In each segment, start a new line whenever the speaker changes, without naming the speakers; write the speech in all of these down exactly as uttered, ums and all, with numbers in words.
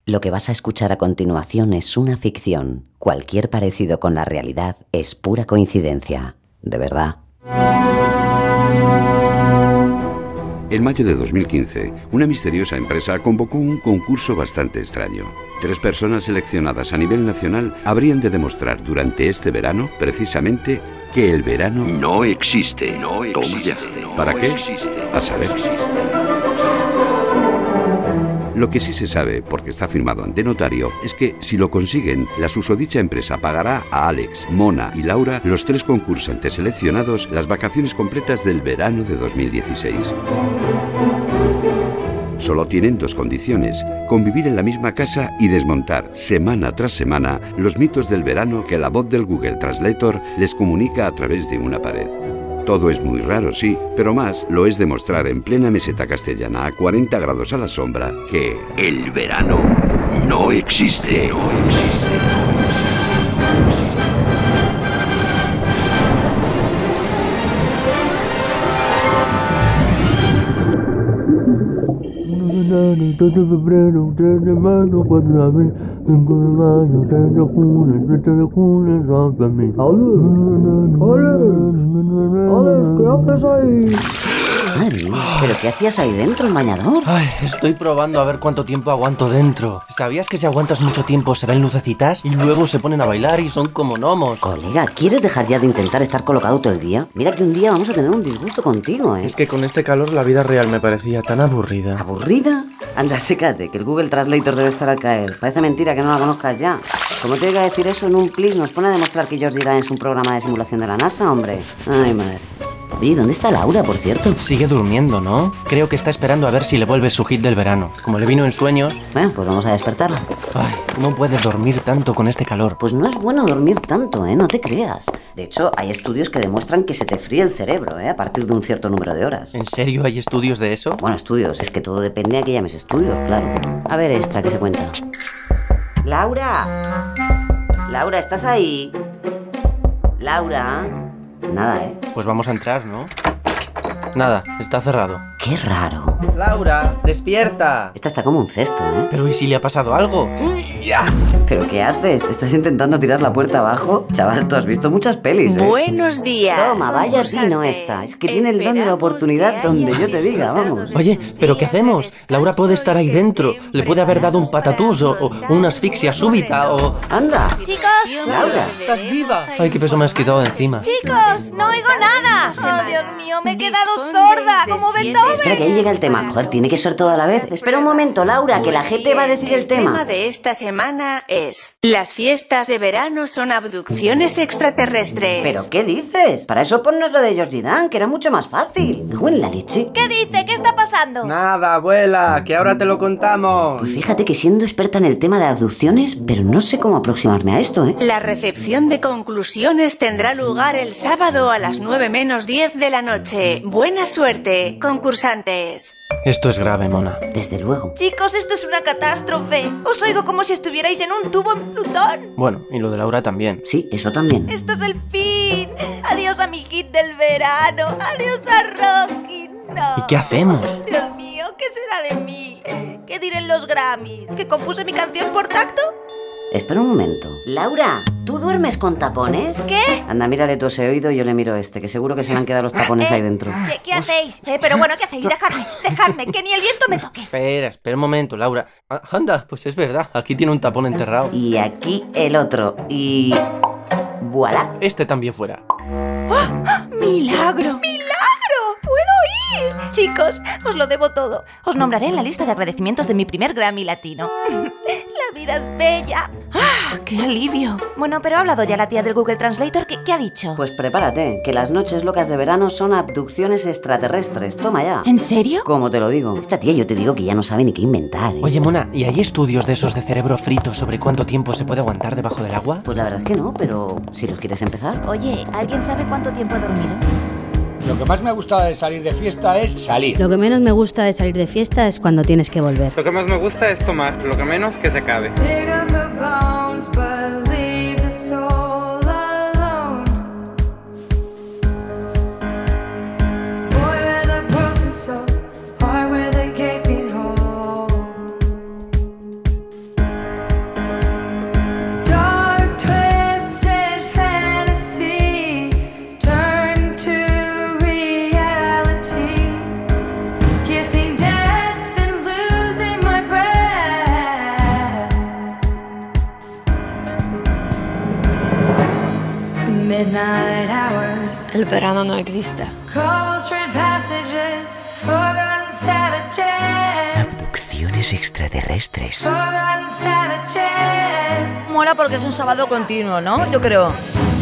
Lo que vas a escuchar a continuación es una ficción. Cualquier parecido con la realidad es pura coincidencia. De verdad.
En mayo de dos mil quince, una misteriosa empresa convocó un concurso bastante extraño. Tres personas seleccionadas a nivel nacional habrían de demostrar durante este verano, precisamente, que el verano
no existe. No existe.
Toma ya. ¿Para qué? A saber. Lo que sí se sabe, porque está firmado ante notario, es que si lo consiguen, la susodicha empresa pagará a Alex, Mona y Laura, los tres concursantes seleccionados, las vacaciones completas del verano de dos mil dieciséis. Solo tienen dos condiciones: convivir en la misma casa y desmontar, semana tras semana, los mitos del verano que la voz del Google Translator les comunica a través de una pared. Todo es muy raro, sí, pero más lo es demostrar en plena meseta castellana a cuarenta grados a la sombra que
el verano no existe. No existe.
dos de febrero, tres de marzo, cuatro de abril, cinco de mayo, seis de junio, siete de junio, son para mí. ¡Ale! ¡Ale! ¿Qué haces ahí?
Madre mía, ¿pero qué hacías ahí dentro, el bañador?
Ay, estoy probando a ver cuánto tiempo aguanto dentro. ¿Sabías que si aguantas mucho tiempo se ven lucecitas y luego se ponen a bailar y son como gnomos?
Colega, ¿quieres dejar ya de intentar estar colocado todo el día? Mira que un día vamos a tener un disgusto contigo, ¿eh?
Es que con este calor la vida real me parecía tan aburrida.
¿Aburrida? Anda, sécate, que el Google Translator debe estar al caer. Parece mentira que no la conozcas ya. Como te diga decir eso en un plis, nos pone a demostrar que George Dan es un programa de simulación de la NASA, hombre. Ay, madre. Oye, ¿dónde está Laura, por cierto?
Sigue durmiendo, ¿no? Creo que está esperando a ver si le vuelve su hit del verano. Como le vino en sueños...
Bueno, pues vamos a despertarla.
Ay, ¿cómo puedes dormir tanto con este calor?
Pues no es bueno dormir tanto, ¿eh? No te creas. De hecho, hay estudios que demuestran que se te fríe el cerebro, ¿eh? A partir de un cierto número de horas.
¿En serio hay estudios de eso?
Bueno, estudios. Es que todo depende a qué llames estudios, claro. A ver esta, que se cuenta. ¡Laura! Laura, ¿estás ahí? Laura... Nada, ¿eh?
Pues vamos a entrar, ¿no? Nada, está cerrado.
Qué raro.
¡Laura, despierta!
Esta está como un cesto, ¿eh?
¿Pero y si le ha pasado algo? ¡Ya!
¿Pero qué haces? ¿Estás intentando tirar la puerta abajo? Chaval, tú has visto muchas pelis, ¿eh?
Buenos días.
Toma, vaya tino esta. Es que tiene el don de la oportunidad donde yo te diga, vamos.
Oye, ¿pero qué hacemos? Laura puede estar ahí dentro. Le puede haber dado un patatús o, o una asfixia súbita o...
¡Anda!
Chicos,
Laura,
¡estás viva! Ay, qué peso me has quitado de encima.
Chicos, no oigo nada. Oh, Dios mío, me he quedado sorda, como Beethoven.
Espera, que ahí llega el tema. Joder, tiene que ser todo a la vez. Espera un momento, Laura, que la gente va a decir el tema.
El tema de esta semana es: las fiestas de verano son abducciones extraterrestres.
¿Pero qué dices? Para eso ponnos lo de George Dan, que era mucho más fácil. Me cago en la leche.
¿Qué dice? ¿Qué está pasando?
Nada, abuela, que ahora te lo contamos.
Pues fíjate que siendo experta en el tema de abducciones, pero no sé cómo aproximarme a esto, ¿eh?
La recepción de conclusiones tendrá lugar el sábado a las nueve menos diez de la noche. Buena suerte, concursantes.
Esto es grave, Mona.
Desde luego.
Chicos, esto es una catástrofe. Os oigo como si estuvierais en un tubo en Plutón.
Bueno, y lo de Laura también.
Sí, eso también.
Esto es el fin. Adiós a mi hit del verano. Adiós a Rocky. No.
¿Y qué hacemos?
Dios mío, ¿qué será de mí? ¿Qué dirán los Grammys? ¿Que compuse mi canción por tacto?
Espera un momento. Laura, ¿tú duermes con tapones?
¿Qué?
Anda, mírale tú ese oído y yo le miro este, que seguro que se le han quedado los tapones
Eh,
ahí dentro.
¿Qué, qué hacéis? Eh, pero bueno, ¿qué hacéis? Dejadme, dejadme, que ni el viento me toque.
Espera, espera un momento, Laura. Ah, anda, pues es verdad, aquí tiene un tapón enterrado.
Y aquí el otro. Y... ¡Voilà!
Este también fuera.
¡Oh! ¡Milagro! ¡Milagro! ¡Puedo ir! Chicos, os lo debo todo. Os nombraré en la lista de agradecimientos de mi primer Grammy latino. La vida es bella. ¡Ah! ¡Qué alivio! Bueno, pero ha hablado ya la tía del Google Translator. ¿Qué, qué ha dicho?
Pues prepárate, que las noches locas de verano son abducciones extraterrestres. Toma ya.
¿En serio?
¿Cómo te lo digo? Esta tía yo te digo que ya no sabe ni qué inventar, ¿eh?
Oye, Mona, ¿y hay estudios de esos de cerebro frito sobre cuánto tiempo se puede aguantar debajo del agua?
Pues la verdad es que no, pero si los quieres empezar.
Oye, ¿alguien sabe cuánto tiempo he dormido?
Lo que más me gusta de salir de fiesta es salir.
Lo que menos me gusta de salir de fiesta es cuando tienes que volver.
Lo que más me gusta es tomar, lo que menos que se acabe.
El verano no existe.
Abducciones extraterrestres.
Mola porque es un sábado continuo, ¿no? Yo creo.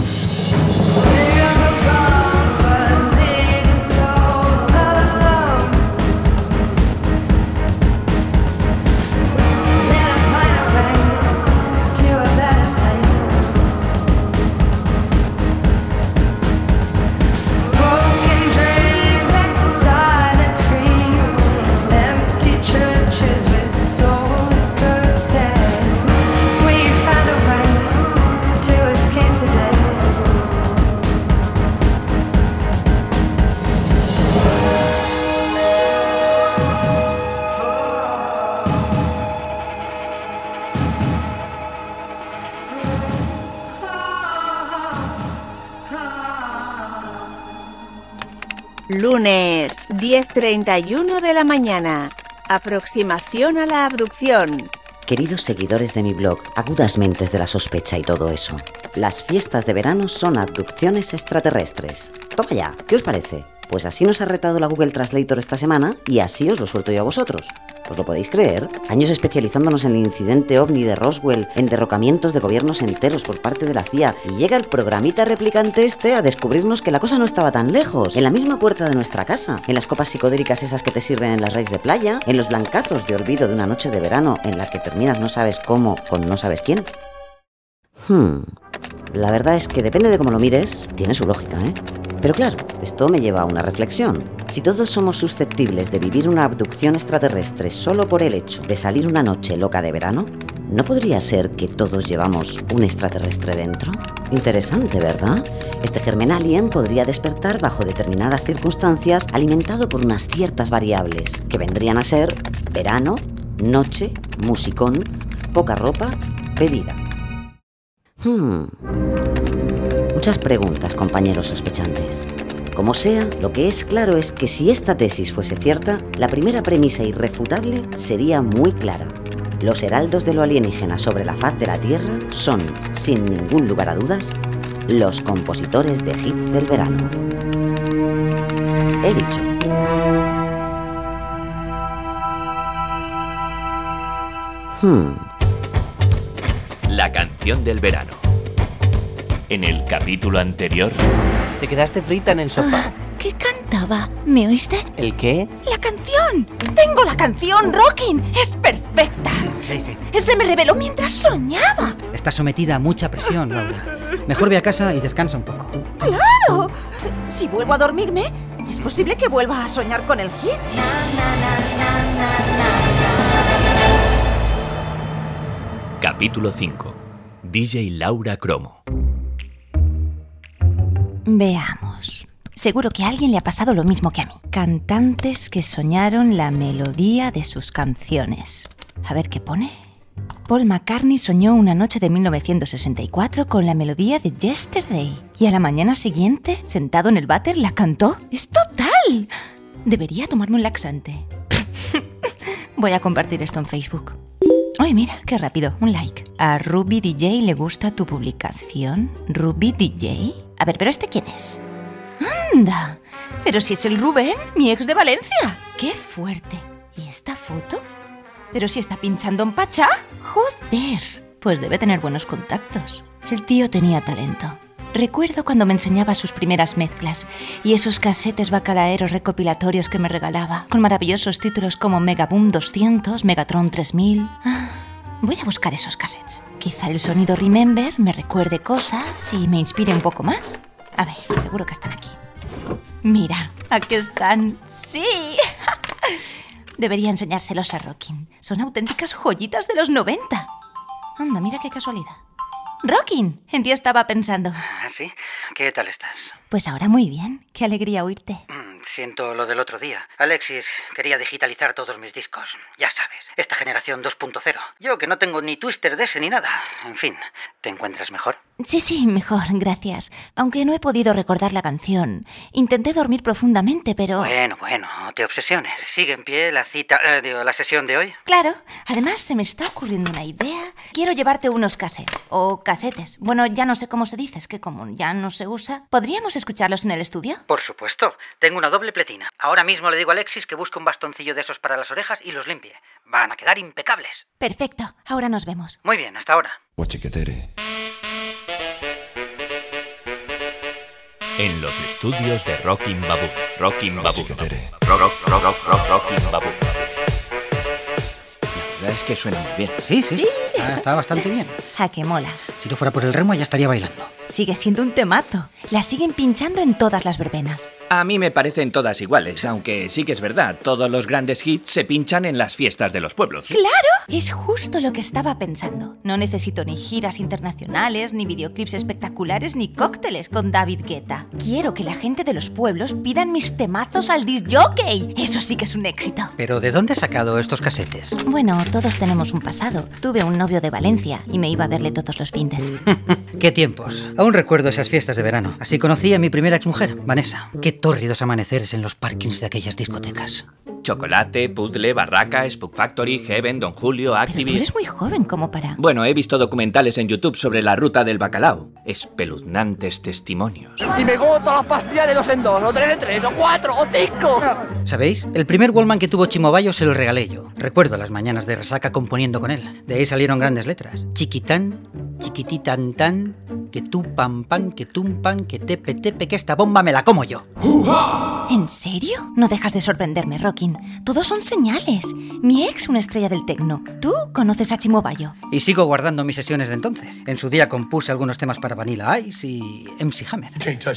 Lunes, diez treinta y uno de la mañana. Aproximación a la abducción.
Queridos seguidores de mi blog, agudas mentes de la sospecha y todo eso, las fiestas de verano son abducciones extraterrestres. Toma ya, ¿qué os parece? Pues así nos ha retado la Google Translator esta semana y así os lo suelto yo a vosotros. ¿Os lo podéis creer? Años especializándonos en el incidente ovni de Roswell, en derrocamientos de gobiernos enteros por parte de la C I A, y llega el programita replicante este a descubrirnos que la cosa no estaba tan lejos, en la misma puerta de nuestra casa, en las copas psicodélicas esas que te sirven en las raves de playa, en los blancazos de olvido de una noche de verano en la que terminas no sabes cómo con no sabes quién. Hmm... La verdad es que depende de cómo lo mires, tiene su lógica, ¿eh? Pero claro, esto me lleva a una reflexión. Si todos somos susceptibles de vivir una abducción extraterrestre solo por el hecho de salir una noche loca de verano, ¿no podría ser que todos llevamos un extraterrestre dentro? Interesante, ¿verdad? Este germen alien podría despertar bajo determinadas circunstancias alimentado por unas ciertas variables que vendrían a ser verano, noche, musicón, poca ropa, bebida. Hmm... Muchas preguntas, compañeros sospechantes. Como sea, lo que es claro es que si esta tesis fuese cierta, la primera premisa irrefutable sería muy clara. Los heraldos de lo alienígena sobre la faz de la Tierra son, sin ningún lugar a dudas, los compositores de hits del verano. He dicho. Hmm...
La canción del verano. En el capítulo anterior...
Te quedaste frita en el sofá.
¿Qué cantaba? ¿Me oíste?
¿El qué?
¡La canción! ¡Tengo la canción, Rockin! ¡Es perfecta!
Sí, sí.
Se me reveló mientras soñaba.
Estás sometida a mucha presión, Laura. Mejor ve a casa y descansa un poco.
¡Claro! Si vuelvo a dormirme, es posible que vuelva a soñar con el hit.
Capítulo cinco. D J Laura Cromo.
Veamos. Seguro que a alguien le ha pasado lo mismo que a mí. Cantantes que soñaron la melodía de sus canciones. A ver qué pone. Paul McCartney soñó una noche de mil novecientos sesenta y cuatro con la melodía de Yesterday. Y a la mañana siguiente, sentado en el váter, la cantó. ¡Es total! Debería tomarme un laxante. Voy a compartir esto en Facebook. ¡Ay, mira, qué rápido! Un like. ¿A Ruby D J le gusta tu publicación? ¿Ruby D J? A ver, ¿pero este quién es? ¡Anda! Pero si es el Rubén, mi ex de Valencia. ¡Qué fuerte! ¿Y esta foto? ¿Pero si está pinchando en Pachá? ¡Joder! Pues debe tener buenos contactos. El tío tenía talento. Recuerdo cuando me enseñaba sus primeras mezclas y esos casetes bacalaeros recopilatorios que me regalaba, con maravillosos títulos como Megaboom doscientos, Megatron tres mil... Ah, voy a buscar esos cassettes. Quizá el sonido Remember me recuerde cosas y me inspire un poco más. A ver, seguro que están aquí. Mira, aquí están. ¡Sí! Debería enseñárselos a Rockin. Son auténticas joyitas de los noventa. Anda, mira qué casualidad. Rockin, en ti estaba pensando.
¿Ah, sí? ¿Qué tal estás?
Pues ahora muy bien. Qué alegría oírte.
Mm, siento lo del otro día. Alexis quería digitalizar todos mis discos. Ya sabes, esta generación dos punto cero. Yo que no tengo ni twister de ese ni nada. En fin, ¿te encuentras mejor?
Sí, sí, mejor, gracias. Aunque no he podido recordar la canción. Intenté dormir profundamente, pero...
Bueno, bueno, no te obsesiones. ¿Sigue en pie la cita, eh, digo, la sesión de hoy?
Claro. Además, se me está ocurriendo una idea. Quiero llevarte unos cassettes. O casetes. Bueno, ya no sé cómo se dice, es que como ya no se usa. ¿Podríamos escucharlos en el estudio?
Por supuesto. Tengo una doble pletina. Ahora mismo le digo a Alexis que busque un bastoncillo de esos para las orejas y los limpie. Van a quedar impecables.
Perfecto. Ahora nos vemos.
Muy bien, hasta ahora.
En los estudios de Rockin' Baboon. Rockin' Baboon. Rock, rock, rock, rock, rock, Rockin' Baboon.
La verdad es que suena muy bien.
Sí, sí,
Sí.
Está, está bastante bien.
¿A qué mola?
Si no fuera por el remo ya estaría bailando.
Sigue siendo un temazo. La siguen pinchando en todas las verbenas.
A mí me parecen todas iguales, aunque sí que es verdad, todos los grandes hits se pinchan en las fiestas de los pueblos.
¡Claro! Es justo lo que estaba pensando. No necesito ni giras internacionales, ni videoclips espectaculares, ni cócteles con David Guetta. Quiero que la gente de los pueblos pidan mis temazos al disc jockey. Eso sí que es un éxito.
¿Pero de dónde has sacado estos casetes?
Bueno, todos tenemos un pasado. Tuve un novio de Valencia y me iba a verle todos los findes.
¡Qué tiempos! Aún recuerdo esas fiestas de verano. Así conocí a mi primera exmujer, Vanessa. Qué tórridos amaneceres en los parkings de aquellas discotecas.
Chocolate, Puzzle, Barraca, Spook Factory, Heaven, Don Julio,
Pero
Activist...
tú eres muy joven como para...
Bueno, he visto documentales en YouTube sobre la ruta del bacalao. Espeluznantes testimonios.
Y me como todas las pastillas de dos en dos, o tres en tres, o cuatro, o cinco.
¿Sabéis? El primer Wallman que tuvo Chimo Bayo se lo regalé yo. Recuerdo las mañanas de resaca componiendo con él. De ahí salieron grandes letras. Chiquitán, chiquititan tan, que tú pam pam, que tum pam, que tepe tepe, que esta bomba me la como yo.
¿En serio? No dejas de sorprenderme, Rockin'. Todos son señales. Mi ex, una estrella del tecno. Tú conoces a Chimo Bayo.
Y sigo guardando mis sesiones de entonces. En su día compuse algunos temas para Vanilla Ice y M C Hammer.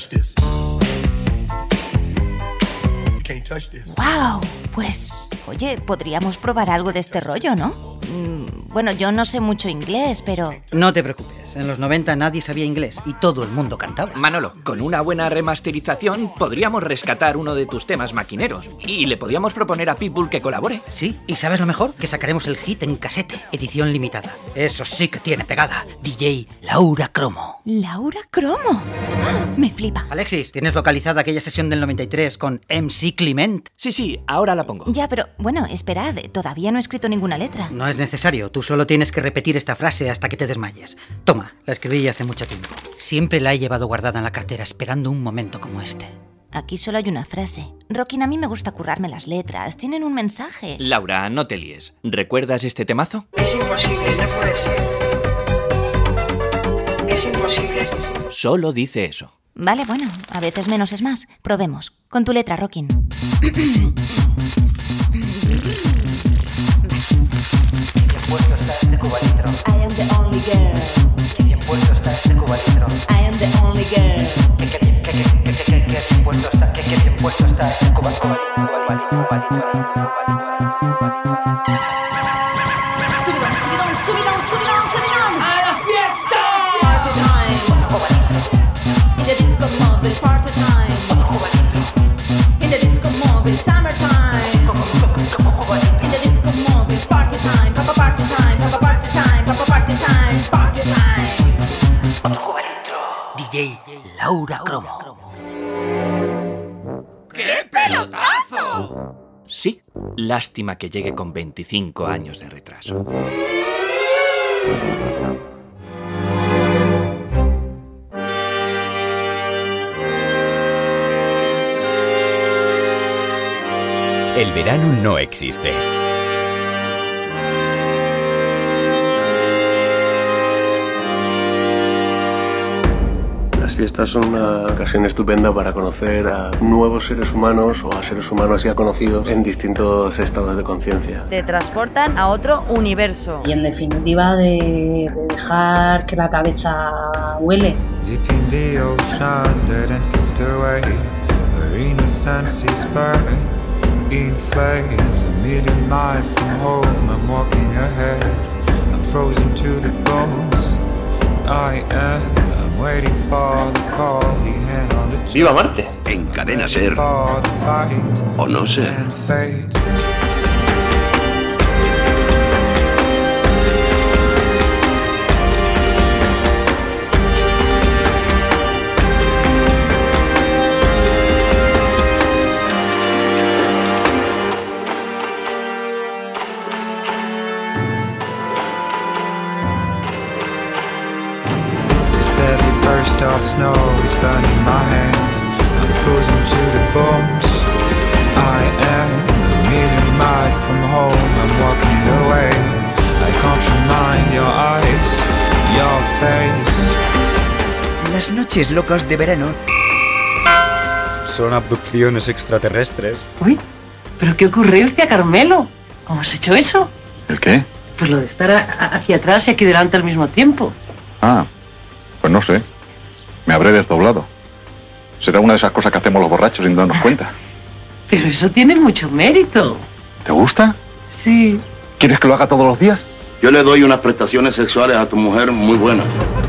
¡Wow! Pues, oye, podríamos probar algo de este rollo, ¿no? Mm, bueno, yo no sé mucho inglés, pero...
No te preocupes. En los noventa nadie sabía inglés y todo el mundo cantaba.
Manolo, con una buena remasterización podríamos rescatar uno de tus temas maquineros y le podríamos proponer a Pitbull que colabore.
Sí, ¿y sabes lo mejor? Que sacaremos el hit en casete, edición limitada. Eso sí que tiene pegada. D J Laura Cromo.
¿Laura Cromo? ¡Ah! Me flipa.
Alexis, ¿tienes localizada aquella sesión del noventa y tres con M C Clement?
Sí, sí, ahora la pongo.
Ya, pero, bueno, esperad, todavía no he escrito ninguna letra.
No es necesario, tú solo tienes que repetir esta frase hasta que te desmayes. Toma, la escribí hace mucho tiempo. Siempre la he llevado guardada en la cartera esperando un momento como este.
Aquí solo hay una frase. Rockin', a mí me gusta currarme las letras, tienen un mensaje.
Laura, no te líes. ¿Recuerdas este temazo?
Es imposible, no puede ser. Es imposible.
Solo dice eso.
Vale, bueno, a veces menos es más. Probemos. Con tu letra, Rockin'.
Puesto está este cubalitro.
I am the only girl.
Qué bien puesto está este cubalitro.
I am the only girl.
Qué, qué, qué, qué, qué, qué, qué, qué bien puesto está, qué, qué bien puesto está este cubalito, cubalito, cubalito, cubalito.
Subidón, subidón, subidón, subidón, subidón.
¡A la fiesta!
Party time. In the disco mobile, party time. In the disco mobile, summertime. In the disco mobile, party time. Papa party time, papa party time, papa party time, party time.
Otro cubalitro. D J Laura Cromo.
¡Qué pelotazo!
Sí, lástima que llegue con veinticinco años de retraso.
El verano no existe.
Las fiestas son una ocasión estupenda para conocer a nuevos seres humanos o a seres humanos ya conocidos en distintos estados de conciencia.
Te transportan a otro universo.
Y en definitiva de, de dejar que la cabeza huele.
Deep in the ocean, dead and cast away, where innocence is burned in flames. A million miles from home, I'm walking ahead, I'm frozen to the bones. I am, I'm waiting for the call, the hand on the
¡Viva Marte! En Cadena Ser. O no ser.
off snow is burning my hands. I'm frozen to the bones. I am a million miles from home. I'm walking away. I can't remind your eyes, your face.
Las noches locas de verano
son abducciones extraterrestres.
Uy, pero qué ocurrencia, Carmelo. ¿Cómo has hecho eso?
¿El qué?
Pues lo de estar a- hacia atrás y aquí delante al mismo tiempo.
Ah, pues no sé. Me habré desdoblado. Será una de esas cosas que hacemos los borrachos sin darnos cuenta.
Pero eso tiene mucho mérito.
¿Te gusta?
Sí.
¿Quieres que lo haga todos los días?
Yo le doy unas prestaciones sexuales a tu mujer muy buenas.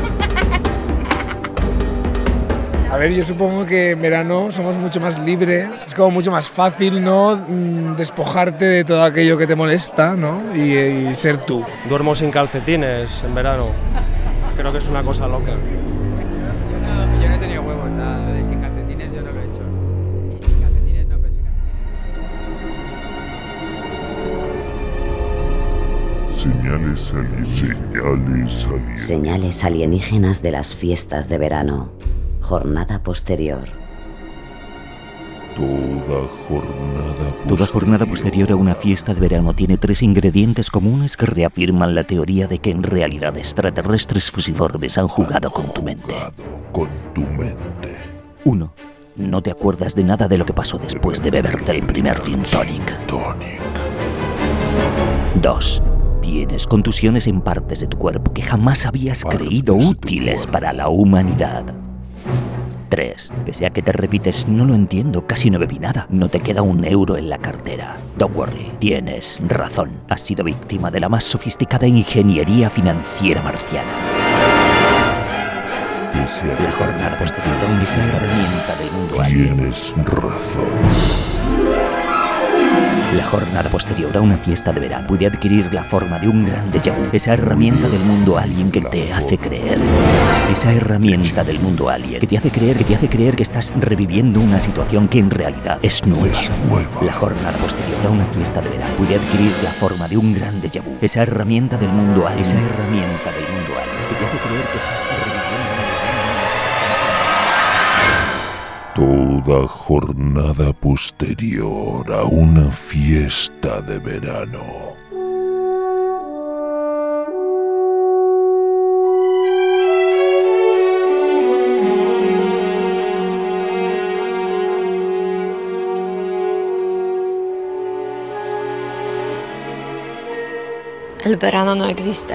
A ver, yo supongo que en verano somos mucho más libres, es como mucho más fácil, ¿no? Mm, despojarte de todo aquello que te molesta, ¿no? Y, y ser tú.
Duermo sin calcetines en verano. Creo que es una cosa loca.
Yo no he tenido huevos, o sea, lo de sin calcetines yo no lo he hecho. Y sin calcetines no, pero sin
Señales alienígenas. Señales alienígenas.
Señales alienígenas de las fiestas de verano. Jornada posterior.
Toda jornada
Toda jornada posterior a una fiesta de verano tiene tres ingredientes comunes que reafirman la teoría de que en realidad extraterrestres fusiformes han jugado con tu mente.
con tu mente.
Uno. No te acuerdas de nada de lo que pasó después de beberte el primer gin tonic. Dos. Tienes contusiones en partes de tu cuerpo que jamás habías creído útiles para la humanidad. tres. Pese a que te repites, no lo entiendo, casi no bebí nada. No te queda un euro en la cartera. Don't worry, tienes razón. Has sido víctima de la más sofisticada ingeniería financiera marciana. La jornada posterior a esa herramienta del mundo alien.
Tienes razón.
La jornada posterior a una fiesta de verano puede adquirir la forma de un gran déjà vu. Esa herramienta del mundo alien que te hace creer. Esa herramienta del mundo alien que te hace creer, que te hace creer que estás reviviendo una situación que en realidad es nueva. La jornada posterior a una fiesta de verano puede adquirir la forma de un gran déjà vu. Esa herramienta del mundo alien. Esa herramienta del mundo alien que te hace creer que estás reviviendo.
Toda jornada posterior a una fiesta de verano.
El verano no existe.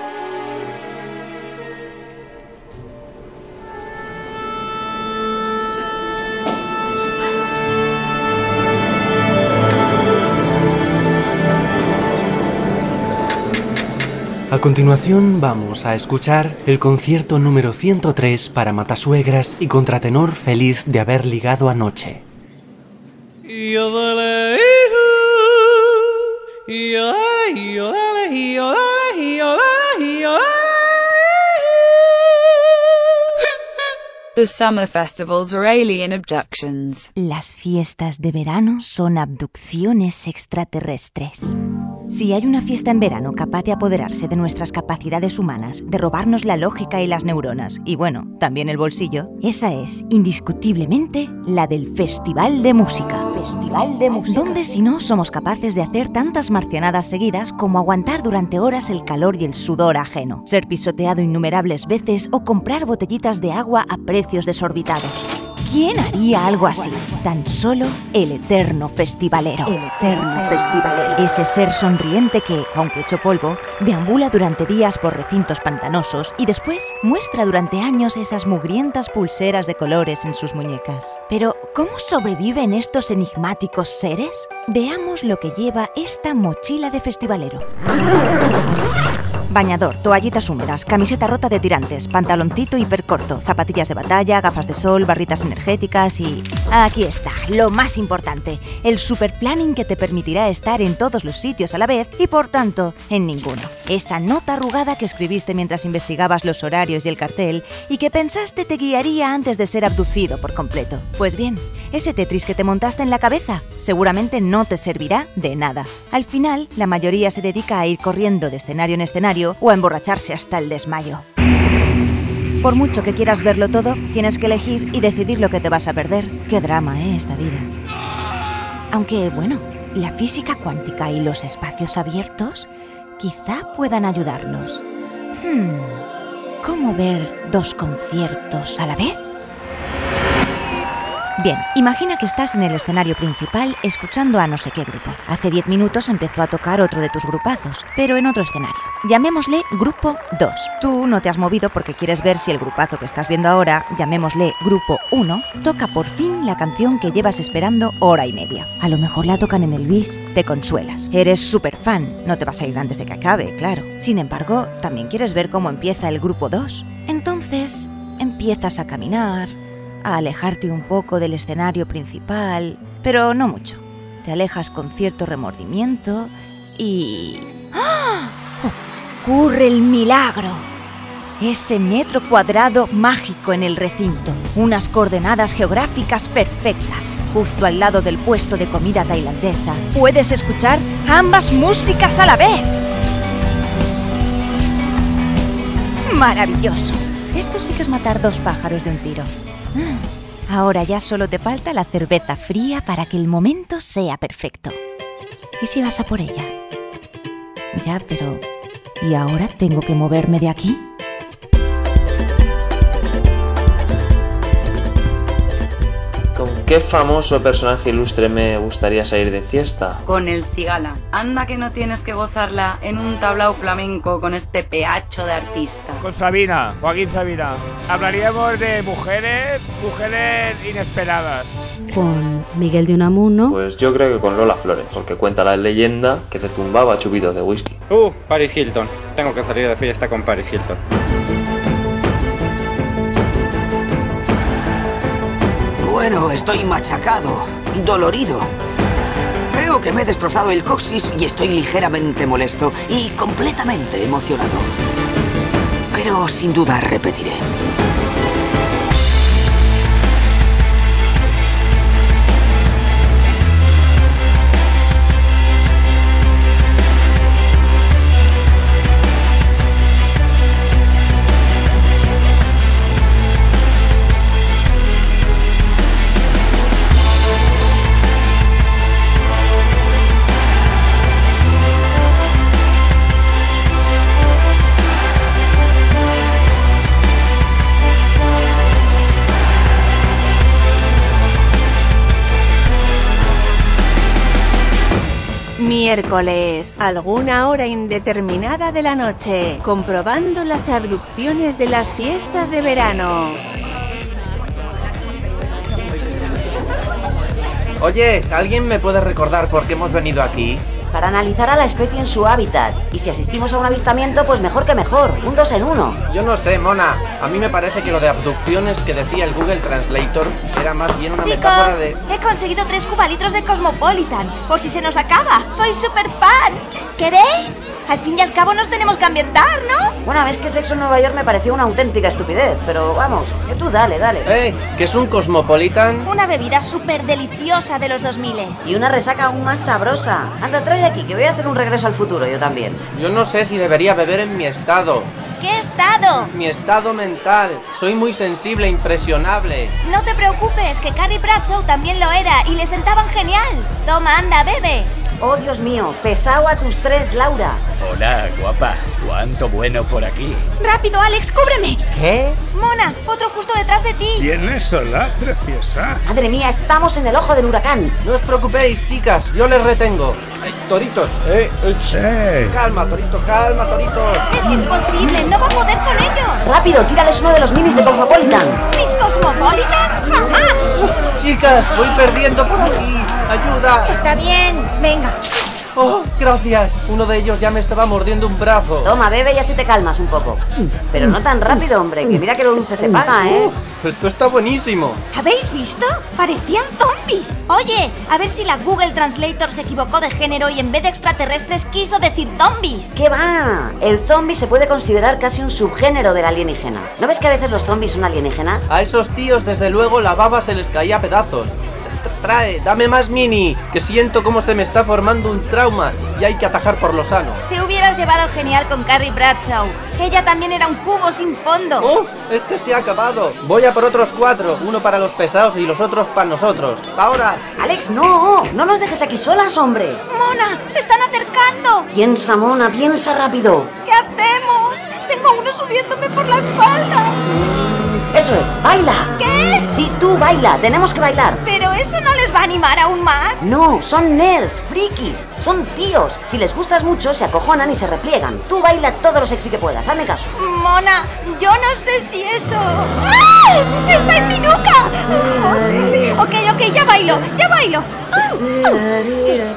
A continuación vamos a escuchar el concierto número ciento tres para matasuegras y contratenor feliz de haber ligado anoche.
The summer festivals are alien abductions.
Las fiestas de verano son abducciones extraterrestres. Si hay una fiesta en verano capaz de apoderarse de nuestras capacidades humanas, de robarnos la lógica y las neuronas, y bueno, también el bolsillo, esa es, indiscutiblemente, la del Festival de Música. Festival de Música. Donde si no somos capaces de hacer tantas marcianadas seguidas como aguantar durante horas el calor y el sudor ajeno, ser pisoteado innumerables veces o comprar botellitas de agua a precios desorbitados. ¿Quién haría algo así? Tan solo el eterno festivalero. El eterno festivalero. Ese ser sonriente que, aunque hecho polvo, deambula durante días por recintos pantanosos y después muestra durante años esas mugrientas pulseras de colores en sus muñecas. Pero, ¿cómo sobreviven estos enigmáticos seres? Veamos lo que lleva esta mochila de festivalero. Bañador, toallitas húmedas, camiseta rota de tirantes, pantaloncito hipercorto, zapatillas de batalla, gafas de sol, barritas energéticas y... Aquí está, lo más importante, el super planning que te permitirá estar en todos los sitios a la vez y, por tanto, en ninguno. Esa nota arrugada que escribiste mientras investigabas los horarios y el cartel y que pensaste te guiaría antes de ser abducido por completo. Pues bien, ese Tetris que te montaste en la cabeza seguramente no te servirá de nada. Al final, la mayoría se dedica a ir corriendo de escenario en escenario o a emborracharse hasta el desmayo. Por mucho que quieras verlo todo, tienes que elegir y decidir lo que te vas a perder. Qué drama, ¿eh? Esta vida. Aunque, bueno, la física cuántica y los espacios abiertos quizá puedan ayudarnos. Hmm, ¿cómo ver dos conciertos a la vez? Bien, imagina que estás en el escenario principal escuchando a no sé qué grupo. Hace diez minutos empezó a tocar otro de tus grupazos, pero en otro escenario. Llamémosle Grupo dos. Tú no te has movido porque quieres ver si el grupazo que estás viendo ahora, llamémosle Grupo uno, toca por fin la canción que llevas esperando hora y media. A lo mejor la tocan en el bis, te consuelas. Eres súper fan, no te vas a ir antes de que acabe, claro. Sin embargo, también quieres ver cómo empieza el Grupo dos. Entonces, empiezas a caminar, a alejarte un poco del escenario principal, pero no mucho. Te alejas con cierto remordimiento y... ¡ah! ¡Ocurre el milagro! Ese metro cuadrado mágico en el recinto. Unas coordenadas geográficas perfectas. Justo al lado del puesto de comida tailandesa. Puedes escuchar ambas músicas a la vez. ¡Maravilloso! Esto sí que es matar dos pájaros de un tiro. Ahora ya solo te falta la cerveza fría para que el momento sea perfecto. ¿Y si vas a por ella? Ya, pero... ¿y ahora tengo que moverme de aquí?
¿Con qué famoso personaje ilustre me gustaría salir de fiesta?
Con el Cigala. Anda que no tienes que gozarla en un tablao flamenco con este pedacho de artista.
Con Sabina, Joaquín Sabina. Hablaríamos de mujeres, mujeres inesperadas.
Con Miguel de Unamuno.
Pues yo creo que con Lola Flores, porque cuenta la leyenda que se tumbaba chupitos de whisky.
Uh, Paris Hilton. Tengo que salir de fiesta con Paris Hilton.
Bueno, estoy machacado, dolorido. Creo que me he destrozado el coxis y estoy ligeramente molesto y completamente emocionado. Pero sin duda repetiré.
Miércoles, alguna hora indeterminada de la noche, comprobando las abducciones de las fiestas de verano.
Oye, ¿alguien me puede recordar por qué hemos venido aquí?
Para analizar a la especie en su hábitat. Y si asistimos a un avistamiento, pues mejor que mejor. Un dos en uno.
Yo no sé, mona. A mí me parece que lo de abducciones que decía el Google Translator era más bien una
Chicos,
metáfora de...
he conseguido tres cubalitros de Cosmopolitan. Por si se nos acaba. Soy súper fan. ¿Queréis? Al fin y al cabo nos tenemos que ambientar, ¿no?
Bueno, ves que Sexo en Nueva York me pareció una auténtica estupidez. Pero vamos, que tú dale, dale.
¡Eh! ¿Qué es un Cosmopolitan?
Una bebida súper deliciosa de los dos miles.
Y una resaca aún más sabrosa. Anda, trae aquí, que voy a hacer un regreso al futuro yo también.
Yo no sé si debería beber en mi estado.
¿Qué estado?
Mi estado mental. Soy muy sensible, impresionable.
No te preocupes, que Carrie Bradshaw también lo era y le sentaban genial. Toma, anda, bebe.
Oh, Dios mío, pesado a tus tres, Laura.
Hola, guapa. Cuánto bueno por aquí.
Rápido, Alex, cúbreme.
¿Qué?
Mona, otro justo detrás de ti.
¿Quién es sola, preciosa?
Madre mía, estamos en el ojo del huracán.
No os preocupéis, chicas, yo les retengo. Ay, Toritos, eh, eh.
Sí.
Calma, Torito, calma, Torito.
Es imposible, no va a poder con ellos.
Rápido, tírales uno de los minis de Cosmopolitan.
¿Mis Cosmopolitan? ¡Jamás!
Chicas, voy perdiendo por aquí. Ayuda.
Está bien, venga.
Oh, gracias. Uno de ellos ya me estaba mordiendo un brazo.
Toma, bebe y así te calmas un poco. Pero no tan rápido, hombre, que mira que lo dulce se paga, ¿eh?
Uh, esto está buenísimo.
¿Habéis visto? Parecían zombies. Oye, a ver si la Google Translator se equivocó de género y en vez de extraterrestres quiso decir zombies.
¿Qué va? El zombie se puede considerar casi un subgénero del alienígena. ¿No ves que a veces los zombies son alienígenas?
A esos tíos, desde luego, la baba se les caía a pedazos. trae, dame más mini, que siento cómo se me está formando un trauma y hay que atajar por lo sano.
Te hubieras llevado genial con Carrie Bradshaw. Ella también era un cubo sin fondo.
¡Oh! Este se ha acabado. Voy a por otros cuatro, uno para los pesados y los otros para nosotros. ¡Ahora!
Alex, no, no nos dejes aquí solas, hombre.
Mona, se están acercando.
Piensa, Mona, piensa rápido.
¿Qué hacemos? Tengo a uno subiéndome por la espalda.
Eso es, baila.
¿Qué?
Sí, tú baila, tenemos que bailar.
¿Pero eso no les va a animar aún más?
No, son nerds, frikis, son tíos. Si les gustas mucho, se acojonan y se repliegan. Tú baila todo lo sexy que puedas, hazme caso.
Mona, yo no sé si eso... ¡Ah! ¡Está en mi nuca! Joder. Ok, ok, ya bailo, ya bailo. Oh, oh, sí.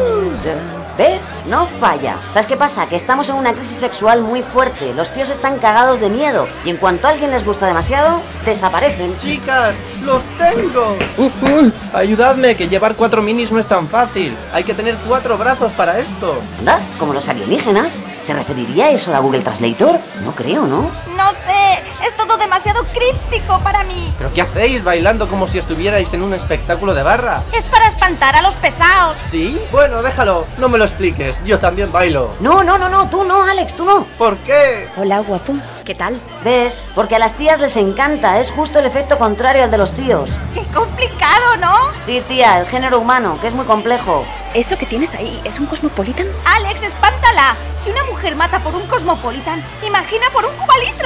oh.
¿Ves? No falla. ¿Sabes qué pasa? Que estamos en una crisis sexual muy fuerte. Los tíos están cagados de miedo. Y en cuanto a alguien les gusta demasiado, desaparecen.
¡Chicas! ¡Los tengo! Ayudadme, que llevar cuatro minis no es tan fácil. Hay que tener cuatro brazos para esto.
¿Anda? ¿Como los alienígenas? ¿Se referiría eso a Google Translator? No creo, ¿no?
No sé. Es todo demasiado críptico para mí.
¿Pero qué hacéis bailando como si estuvierais en un espectáculo de barra?
Es para espantar a los pesados.
¿Sí? Bueno, déjalo. No me lo expliques. Yo también bailo.
No, no, no, no. Tú no, Alex, tú no.
¿Por qué?
Hola, guapo. ¿Qué tal?
¿Ves? Porque a las tías les encanta. Es justo el efecto contrario al de los tíos.
¡Qué complicado!, ¿no?
Sí, tía, el género humano, que es muy complejo.
¿Eso que tienes ahí es un Cosmopolitan?
Alex, espántala. Si una mujer mata por un Cosmopolitan, imagina por un cubalitro.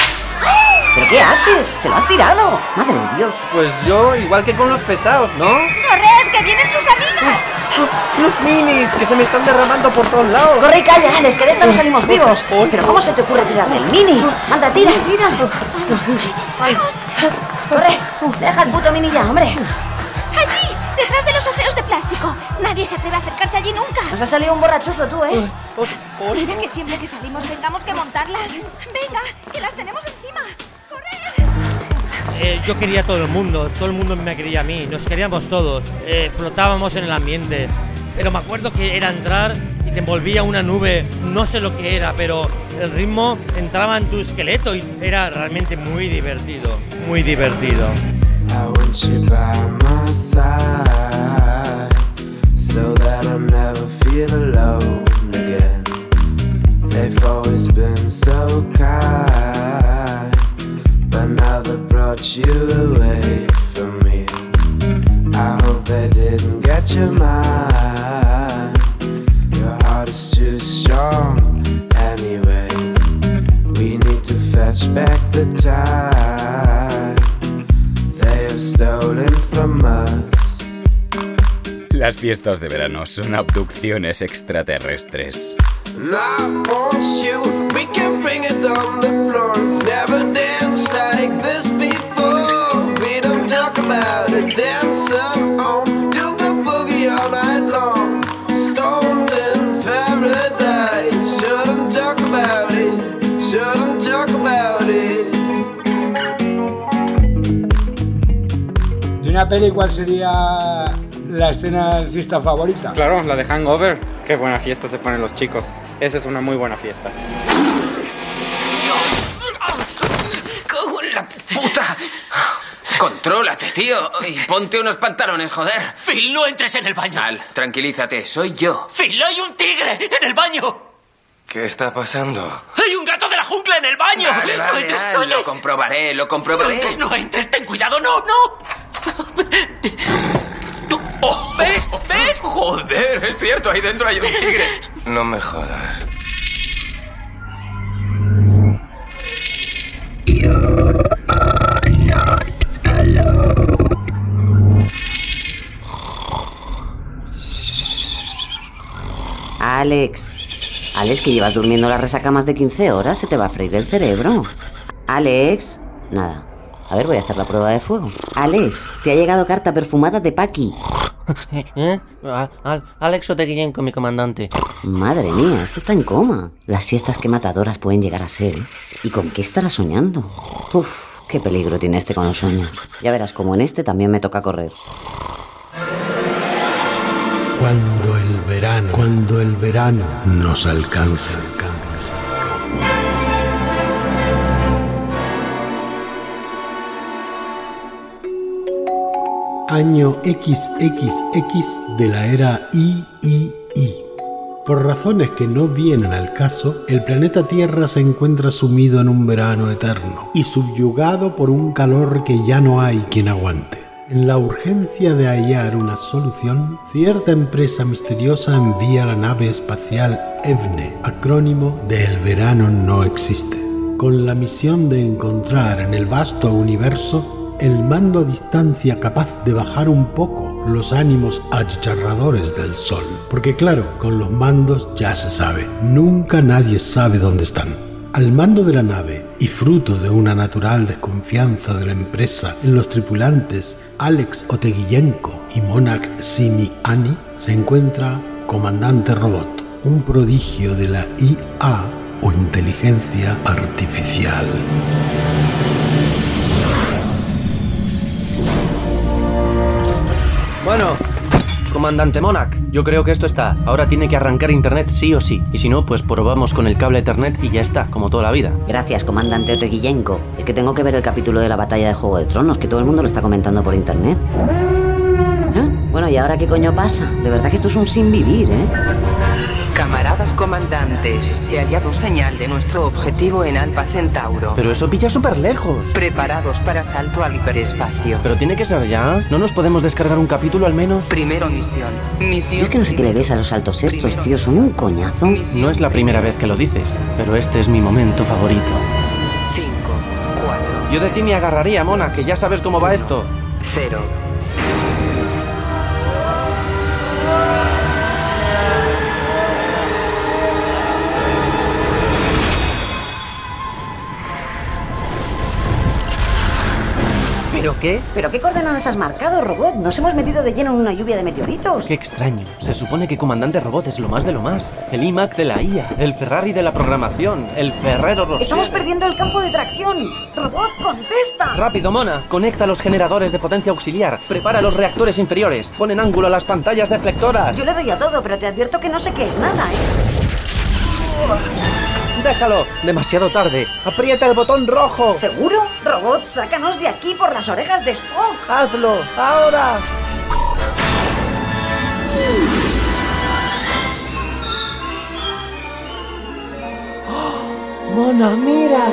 ¿Pero qué haces? ¡Se lo has tirado! ¡Madre de Dios!
Pues yo, igual que con los pesados, ¿no?
¡Corred, que vienen sus amigas!
¡Los minis, que se me están derramando por todos lados!
¡Corre y calla, Alex, que de esta no salimos vivos! ¿Pero cómo se te ocurre tirarle el mini? ¡Anda, tira, tira!
¡Vamos!
¡Corre! ¡Deja el puto mini ya, hombre!
¡Allí! ¡Detrás de los aseos de plástico! Nadie se atreve a acercarse allí nunca.
Nos ha salido un borrachuzo tú, ¿eh?
Mira que siempre que salimos tengamos que montarla. Venga, que las tenemos encima. ¡Corre!
Eh, yo quería a todo el mundo, todo el mundo me quería a mí, nos queríamos todos, eh, flotábamos en el ambiente. Pero me acuerdo que era entrar y te envolvía una nube, no sé lo que era, pero el ritmo entraba en tu esqueleto y era realmente muy divertido, muy divertido.
I want you by my side, so that I never feel alone again. They've always been so kind, but now they've brought you away from me. I hope they didn't get your mind. Your heart is too strong anyway. We need to fetch back the time they have stolen from us.
Las fiestas de verano son abducciones extraterrestres.
And I want you, we can bring it on the floor. Never danced like this before. We don't talk about it, dancing on, do the boogie all night long. Stoned in paradise, shouldn't talk about it, shouldn't talk about it.
¿De una peli cuál sería la escena de fiesta favorita?
Claro, la de Hangover. Qué buena fiesta se ponen los chicos. Esa es una muy buena fiesta.
¡Cago en la puta! Contrólate, tío, y ponte unos pantalones, joder.
Phil, no entres en el baño.
Al, tranquilízate, soy yo.
Phil, hay un tigre en el baño.
¿Qué está pasando?
¡Hay un gato de la jungla en el baño!
Vale, vale,
no entres,
Al,
no entres.
lo comprobaré, lo comprobaré.
No entres, no entres, ten cuidado, no, no. Oh, ¿Ves? ¿Ves?
Joder, es cierto, ahí dentro hay un tigre. No me jodas.
Alex. Alex, que llevas durmiendo la resaca más de quince horas, se te va a freír el cerebro. Alex. Nada. A ver, voy a hacer la prueba de fuego. Alex, te ha llegado carta perfumada de Paqui.
¿Eh? Al Alex Oteguillenco, mi comandante.
Madre mía, esto está en coma. Las siestas que matadoras pueden llegar a ser, ¿eh? ¿Y con qué estará soñando? Uf, qué peligro tiene este con los sueños. Ya verás como en este también me toca correr.
Cuando el verano, cuando el verano nos alcanza. año equis equis equis de la era I I I. Por razones que no vienen al caso, el planeta Tierra se encuentra sumido en un verano eterno y subyugado por un calor que ya no hay quien aguante. En la urgencia de hallar una solución, cierta empresa misteriosa envía la nave espacial EVNE, acrónimo de El verano no existe, con la misión de encontrar en el vasto universo el mando a distancia capaz de bajar un poco los ánimos achicharradores del Sol. Porque claro, con los mandos ya se sabe, nunca nadie sabe dónde están. Al mando de la nave, y fruto de una natural desconfianza de la empresa en los tripulantes Alex Oteguillenko y Monak Simiani, se encuentra Comandante Robot, un prodigio de la I A o inteligencia artificial.
Bueno, comandante Monak, yo creo que esto está. Ahora tiene que arrancar internet sí o sí. Y si no, pues probamos con el cable Ethernet y ya está, como toda la vida.
Gracias, comandante Oteguillenko. Es que tengo que ver el capítulo de la batalla de Juego de Tronos, que todo el mundo lo está comentando por internet. ¿Eh? Bueno, ¿y ahora qué coño pasa? De verdad que esto es un sin vivir, ¿eh?
Camaradas comandantes, he hallado señal de nuestro objetivo en Alpha Centauro.
Pero eso pilla súper lejos.
Preparados para salto al hiperespacio.
Pero tiene que ser ya. ¿No nos podemos descargar un capítulo al menos?
Primero misión. Misión.
Yo es que no sé qué le ves a los saltos estos, tío. Son un coñazo.
No es la primera vez que lo dices, pero este es mi momento favorito.
Cinco, cuatro.
Yo de ti me agarraría, Mona, que ya sabes cómo va esto.
Cero.
¿Pero qué?
¿Pero qué coordenadas has marcado, Robot? Nos hemos metido de lleno en una lluvia de meteoritos.
Qué extraño. Se supone que Comandante Robot es lo más de lo más. El I MAC de la I A, el Ferrari de la programación, el Ferrero Rocher.
¡Estamos perdiendo el campo de tracción! ¡Robot, contesta!
Rápido, Mona. Conecta los generadores de potencia auxiliar. Prepara los reactores inferiores. Pon en ángulo las pantallas deflectoras.
Yo le doy a todo, pero te advierto que no sé qué es nada, ¿eh?
¡Déjalo! Demasiado tarde. ¡Aprieta el botón rojo!
¿Seguro? Robot, sácanos de aquí por las orejas de Spock.
¡Hazlo! ¡Ahora! ¡Oh! ¡Mona, mira!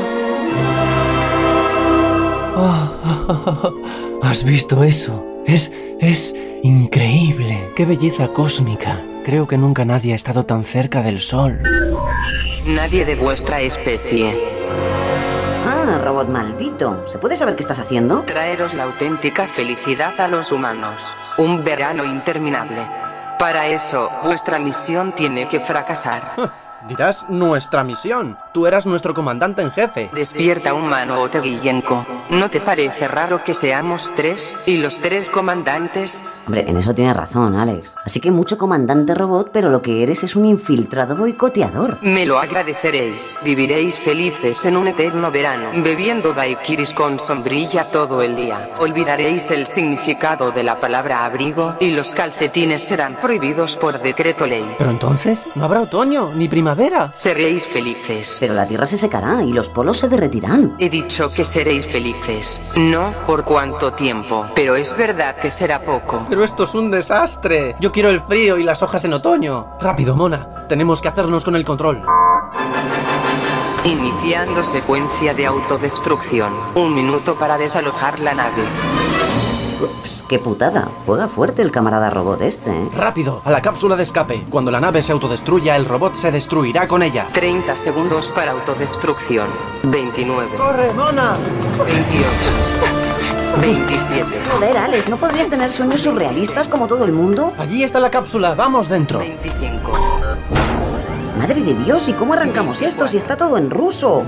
Oh, ¿has visto eso? Es... es increíble. ¡Qué belleza cósmica! Creo que nunca nadie ha estado tan cerca del Sol.
Nadie de vuestra especie.
Ah, robot maldito. ¿Se puede saber qué estás haciendo?
Traeros la auténtica felicidad a los humanos. Un verano interminable. Para eso, vuestra misión tiene que fracasar.
Dirás nuestra misión. Tú eras nuestro comandante en jefe.
Despierta, humano Oteguillenko. ¿No te parece raro que seamos tres y los tres comandantes?
Hombre, en eso tienes razón, Alex. Así que mucho comandante robot, pero lo que eres es un infiltrado boicoteador.
Me lo agradeceréis. Viviréis felices en un eterno verano, bebiendo daiquiris con sombrilla todo el día. Olvidaréis el significado de la palabra abrigo y los calcetines serán prohibidos por decreto ley.
Pero entonces, no habrá otoño ni primavera.
Seréis felices.
Pero la tierra se secará y los polos se derretirán.
He dicho que seréis felices. No por cuánto tiempo, pero es verdad que será poco.
Pero esto es un desastre. Yo quiero el frío y las hojas en otoño. Rápido, Mona. Tenemos que hacernos con el control.
Iniciando secuencia de autodestrucción. Un minuto para desalojar la nave.
Ups, qué putada. Juega fuerte el camarada robot este, ¿eh?
Rápido, a la cápsula de escape. Cuando la nave se autodestruya, el robot se destruirá con ella.
treinta segundos para autodestrucción. veintinueve.
¡Corre, Mona!
veintiocho. veintisiete.
Joder, Alex, ¿no podrías tener sueños surrealistas como todo el mundo?
Allí está la cápsula, vamos dentro.
veinticinco.
Madre de Dios, ¿y cómo arrancamos esto si está todo en ruso?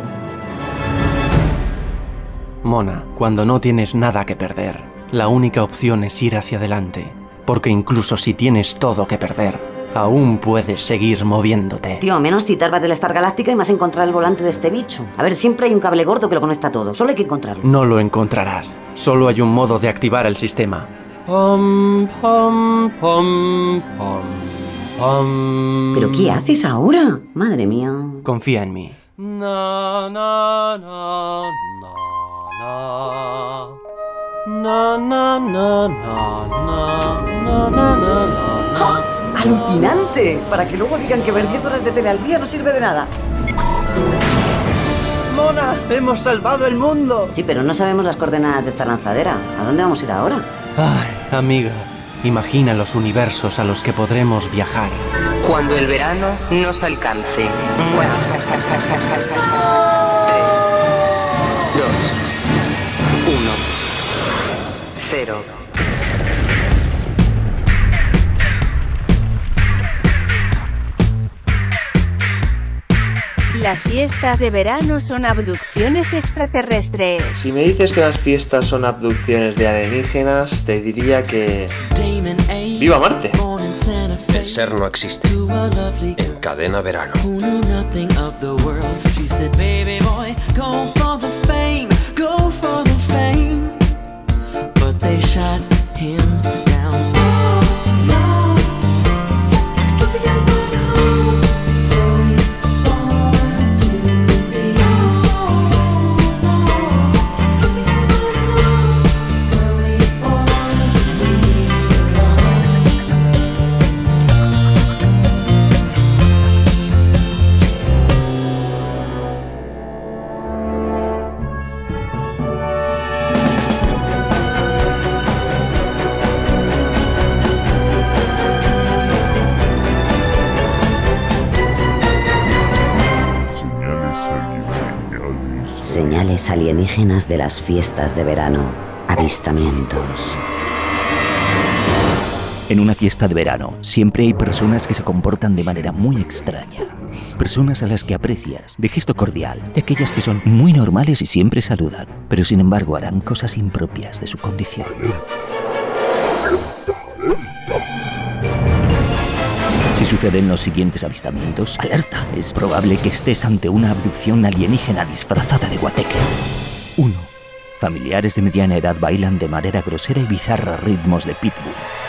Mona, cuando no tienes nada que perder, la única opción es ir hacia adelante. Porque incluso si tienes todo que perder, aún puedes seguir moviéndote.
Tío, menos citar Battlestar Galáctica y más encontrar el volante de este bicho. A ver, siempre hay un cable gordo que lo conecta todo. Solo hay que encontrarlo.
No lo encontrarás. Solo hay un modo de activar el sistema. Pom, pom, pom, pom, pom.
¿Pero qué haces ahora? Madre mía.
Confía en mí. Na, na, na, na, na. Na, na, na, na, na, na, na, na,
¡Ja! ¡Alucinante! Para que luego digan que ver diez horas de tele al día no sirve de nada.
¡Mona! ¡Hemos salvado el mundo!
Sí, pero no sabemos las coordenadas de esta lanzadera. ¿A dónde vamos a ir ahora?
Ay, amiga, imagina los universos a los que podremos viajar.
Cuando el verano nos alcance. Tres, dos, uno, cero.
Las fiestas de verano son abducciones extraterrestres.
Si me dices que las fiestas son abducciones de alienígenas, te diría que... ¡Viva Marte!
El ser no existe. Encadena Verano.
Señales alienígenas de las fiestas de verano. Avistamientos.
En una fiesta de verano, siempre hay personas que se comportan de manera muy extraña. Personas a las que aprecias, de gesto cordial, de aquellas que son muy normales y siempre saludan, pero sin embargo harán cosas impropias de su condición. Si suceden los siguientes avistamientos, alerta, es probable que estés ante una abducción alienígena disfrazada de guateque. uno. Familiares de mediana edad bailan de manera grosera y bizarra ritmos de pitbull.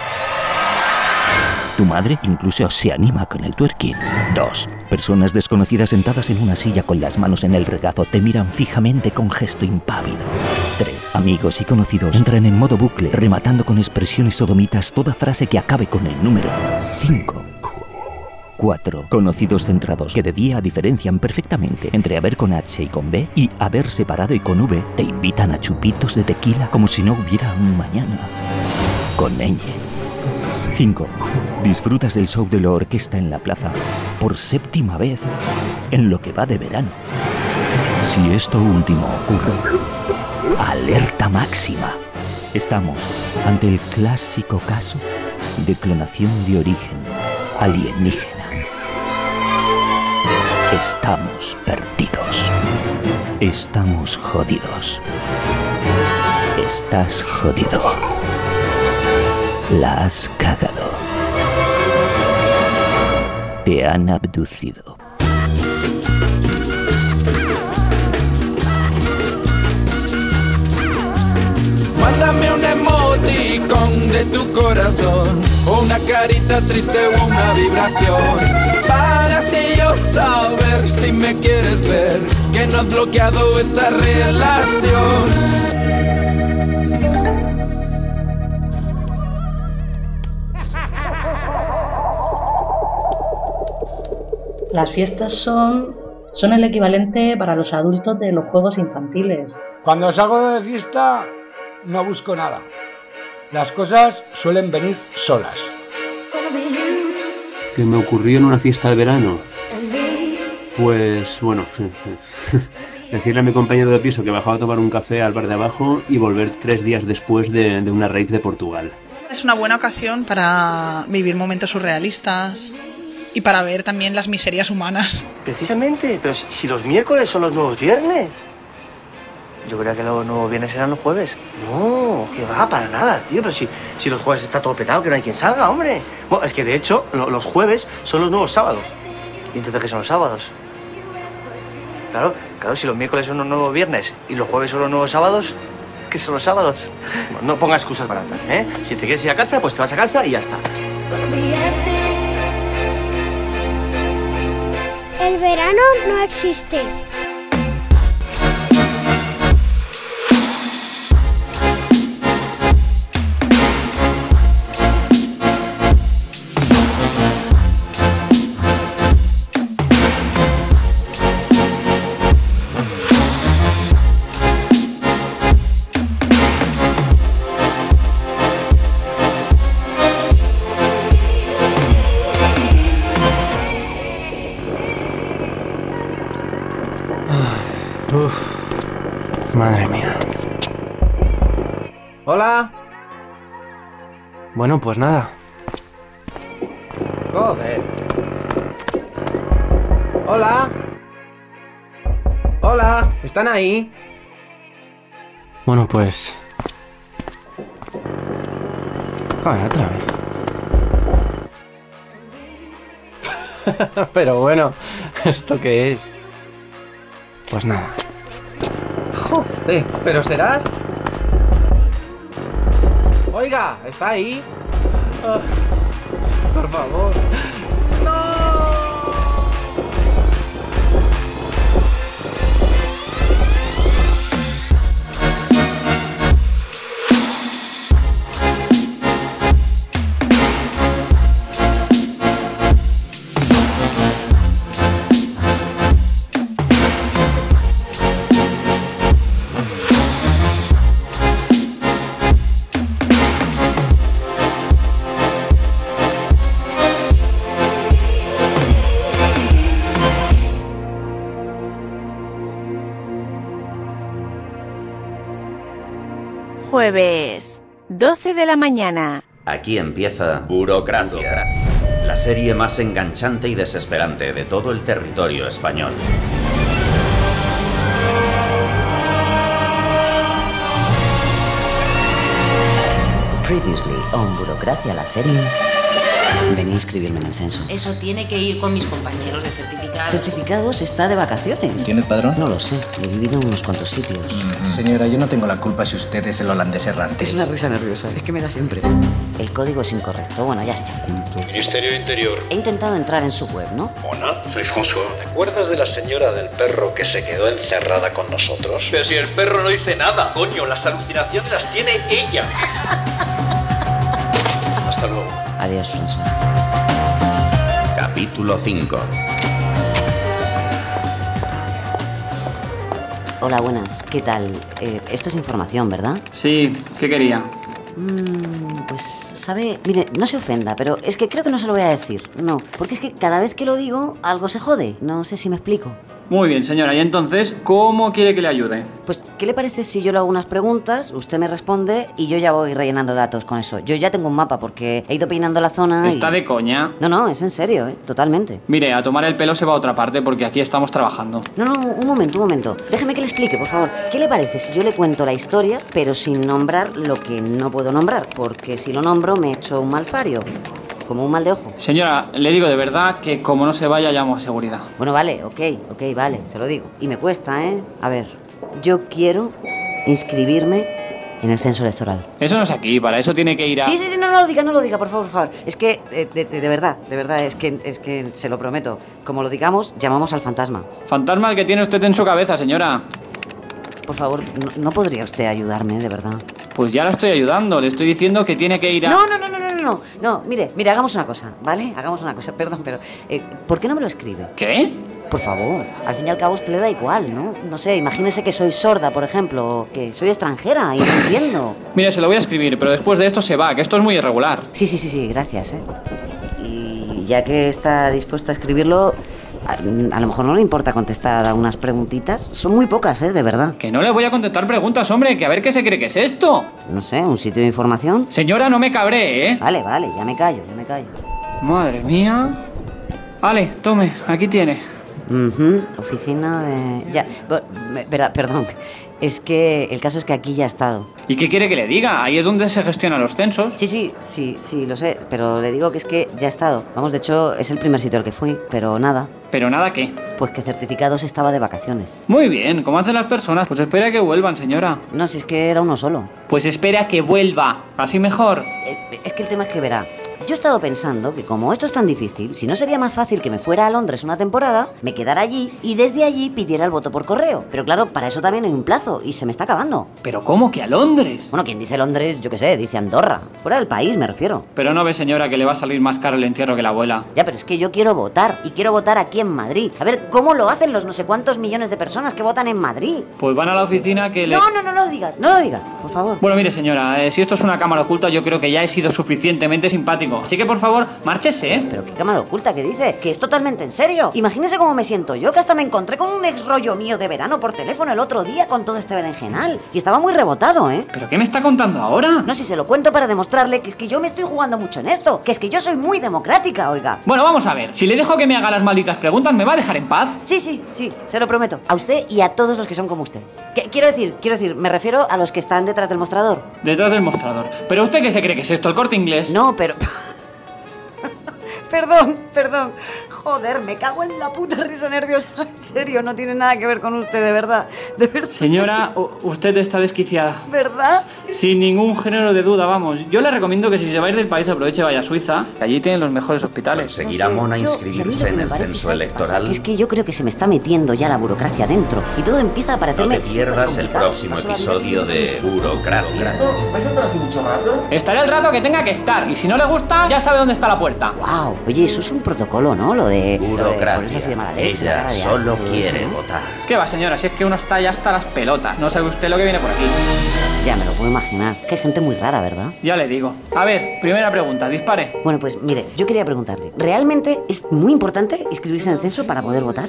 Tu madre incluso se anima con el twerking. dos. Personas desconocidas sentadas en una silla con las manos en el regazo te miran fijamente con gesto impávido. tres. Amigos y conocidos entran en modo bucle, rematando con expresiones sodomitas toda frase que acabe con el número cinco. cuatro. Conocidos centrados que de día diferencian perfectamente entre haber con H y con B y haber separado y con V te invitan a chupitos de tequila como si no hubiera un mañana. Con ñ. cinco. Disfrutas del show de la orquesta en la plaza por séptima vez en lo que va de verano. Si esto último ocurre, alerta máxima. Estamos ante el clásico caso de clonación de origen alienígena. Estamos perdidos. Estamos jodidos. Estás jodido. La has cagado. Te han abducido.
Mándame un emoticón de tu corazón, o una carita triste o una vibración, para así yo saber si me quieres ver, que no has bloqueado esta relación.
Las fiestas son, son el equivalente para los adultos de los juegos infantiles.
Cuando salgo de fiesta no busco nada. Las cosas suelen venir solas.
¿Qué me ocurrió en una fiesta de verano? Pues bueno, decirle a mi compañero de piso que bajaba a tomar un café al bar de abajo y volver tres días después de, de una rave de Portugal.
Es una buena ocasión para vivir momentos surrealistas y para ver también las miserias humanas. Precisamente, pero si, si los miércoles son los nuevos viernes. Yo creía que los nuevos viernes eran los jueves. No, que va, para nada, tío. Pero si, si los jueves está todo petado, que no hay quien salga, hombre. Bueno, es que de hecho, lo, los jueves son los nuevos sábados. ¿Y entonces qué son los sábados? Claro, claro, si los miércoles son los nuevos viernes y los jueves son los nuevos sábados, ¿qué son los sábados? Bueno, no pongas excusas baratas, ¿eh? Si te quieres ir a casa, pues te vas a casa y ya está.
El verano no existe.
Uf, madre mía.
Hola.
Bueno, pues nada.
Joder. Hola. Hola, ¿están ahí?
Bueno, pues... Joder, otra vez. Pero bueno, ¿esto qué es? Pues nada.
Joder, ¿pero serás? Oiga, ¿está ahí? Oh, por favor.
Jueves, doce de la mañana.
Aquí empieza Burocracia, la serie más enganchante y desesperante de todo el territorio español.
Previously on Burocracia, la serie. Vení a inscribirme en el censo.
Eso tiene que ir con mis compañeros de certificados.
¿Certificados? Está de vacaciones.
¿Tiene el padrón?
No lo sé, he vivido en unos cuantos sitios.
Mm, señora, yo no tengo la culpa si usted es el holandés errante.
Es una risa nerviosa, es que me da siempre. El código es incorrecto, bueno, ya está.
Ministerio de Interior.
He intentado entrar en su web, ¿no?
Hola, soy François. ¿Te acuerdas de la señora del perro que se quedó encerrada con nosotros? Pero si el perro no dice nada, coño, las alucinaciones las tiene ella. Hasta luego.
Adiós, François.
Capítulo cinco.
Hola, buenas. ¿Qué tal? Eh, esto es información, ¿verdad?
Sí, ¿qué quería?
Mm, pues, ¿sabe? Mire, no se ofenda, pero es que creo que no se lo voy a decir. No, porque es que cada vez que lo digo, algo se jode. No sé si me explico.
Muy bien, señora. Y entonces, ¿cómo quiere que le ayude?
Pues, ¿qué le parece si yo le hago unas preguntas, usted me responde y yo ya voy rellenando datos con eso? Yo ya tengo un mapa porque he ido peinando la zona.
Está
y...
de coña.
No, no, es en serio, ¿eh? Totalmente.
Mire, a tomar el pelo se va a otra parte porque aquí estamos trabajando.
No, no, un momento, un momento. Déjeme que le explique, por favor. ¿Qué le parece si yo le cuento la historia, pero sin nombrar lo que no puedo nombrar? Porque si lo nombro me echo un malfario. Como un mal de ojo.
Señora, le digo de verdad que como no se vaya, llamo a seguridad.
Bueno, vale, ok, ok, vale, se lo digo. Y me cuesta, ¿eh? A ver, yo quiero inscribirme en el censo electoral.
Eso no es aquí, para eso tiene que ir a...
Sí, sí, sí, no, no lo diga, no lo diga, por favor, por favor. Es que, de, de, de verdad, de verdad, es que, es que se lo prometo. Como lo digamos, llamamos al fantasma.
Fantasma el que tiene usted en su cabeza, señora.
Por favor, no, ¿no podría usted ayudarme, de verdad?
Pues ya la estoy ayudando, le estoy diciendo que tiene que ir a...
No, no, no, no, no, no, no, mire, mire, hagamos una cosa, ¿vale? Hagamos una cosa, perdón, pero... Eh, ¿por qué no me lo escribe?
¿Qué?
Por favor, al fin y al cabo a usted le da igual, ¿no? No sé, imagínese que soy sorda, por ejemplo, o que soy extranjera y no entiendo.
Mire, se lo voy a escribir, pero después de esto se va, que esto es muy irregular.
Sí, sí, sí, sí, gracias, ¿eh? Y ya que está dispuesta a escribirlo... A, a lo mejor no le importa contestar a unas preguntitas. Son muy pocas, ¿eh? De verdad.
Que no le voy a contestar preguntas, hombre. Que a ver qué se cree que es esto.
No sé, un sitio de información.
Señora, no me cabré, ¿eh?
Vale, vale, ya me callo, ya me callo.
Madre mía. Vale, tome, aquí tiene.
Uh-huh, oficina de... Ya, verdad, perdón. Es que el caso es que aquí ya he estado.
¿Y qué quiere que le diga? Ahí es donde se gestionan los censos.
Sí, sí, sí, sí, lo sé. Pero le digo que es que ya he estado. Vamos, de hecho, es el primer sitio al que fui, pero nada.
¿Pero nada qué?
Pues que certificados estaba de vacaciones.
Muy bien, ¿cómo hacen las personas? Pues espera a que vuelvan, señora.
No, si es que era uno solo.
Pues espera a que vuelva. Así mejor.
Es, es que el tema es que verá. Yo he estado pensando que como esto es tan difícil, si no sería más fácil que me fuera a Londres una temporada, me quedara allí y desde allí pidiera el voto por correo. Pero claro, para eso también hay un plazo y se me está acabando.
¿Pero cómo que a Londres?
Bueno, quien dice Londres, yo qué sé, dice Andorra. Fuera del país me refiero.
Pero no ve, señora, que le va a salir más caro el entierro que la abuela.
Ya, pero es que yo quiero votar y quiero votar aquí en Madrid. A ver, ¿cómo lo hacen los no sé cuántos millones de personas que votan en Madrid?
Pues van a la oficina que le...
No, no, no, no lo digas, no lo digas, por favor.
Bueno, mire, señora, eh, si esto es una cámara oculta, yo creo que ya he sido suficientemente simpático automático. Así que por favor, márchese, ¿eh?
Pero qué cámara oculta que dice, que es totalmente en serio. Imagínese cómo me siento yo, que hasta me encontré con un ex rollo mío de verano por teléfono el otro día con todo este berenjenal. Y estaba muy rebotado, ¿eh?
¿Pero qué me está contando ahora?
No, si se lo cuento para demostrarle que es que yo me estoy jugando mucho en esto, que es que yo soy muy democrática, oiga.
Bueno, vamos a ver. Si le dejo que me haga las malditas preguntas, ¿me va a dejar en paz?
Sí, sí, sí, se lo prometo. A usted y a todos los que son como usted. ¿Qué, quiero decir, quiero decir, me refiero a los que están detrás del mostrador.
Detrás del mostrador. ¿Pero usted qué se cree que es esto, el Corte Inglés?
No, pero... Perdón, perdón. Joder, me cago en la puta risa nerviosa. En serio, no tiene nada que ver con usted, de verdad. De verdad.
Señora, usted está desquiciada.
¿Verdad?
Sin ningún género de duda, vamos. Yo le recomiendo que si se va a ir del país aproveche y vaya a Suiza, que allí tienen los mejores hospitales.
¿Conseguirá Mona inscribirse en el censo electoral?
Es que yo creo que se me está metiendo ya la burocracia dentro y todo empieza a parecerme...
No te pierdas el próximo episodio de Burocracia.
¿Vais a estar así mucho rato?
Estará el rato que tenga que estar y si no le gusta, ya sabe dónde está la puerta.
Wow. Oye, eso es un protocolo, ¿no? Lo de...
Burocracia.
Lo de así de mala leche,
Ella
de
solo
asco,
quiere
eso, ¿no?
votar.
¿Qué va, señora? Si es que uno está ya hasta las pelotas. No sabe usted lo que viene por aquí.
Ya me lo puedo imaginar. Que hay gente muy rara, ¿verdad?
Ya le digo. A ver, primera pregunta, dispare.
Bueno, pues mire, yo quería preguntarle, ¿realmente es muy importante inscribirse en el censo para poder votar?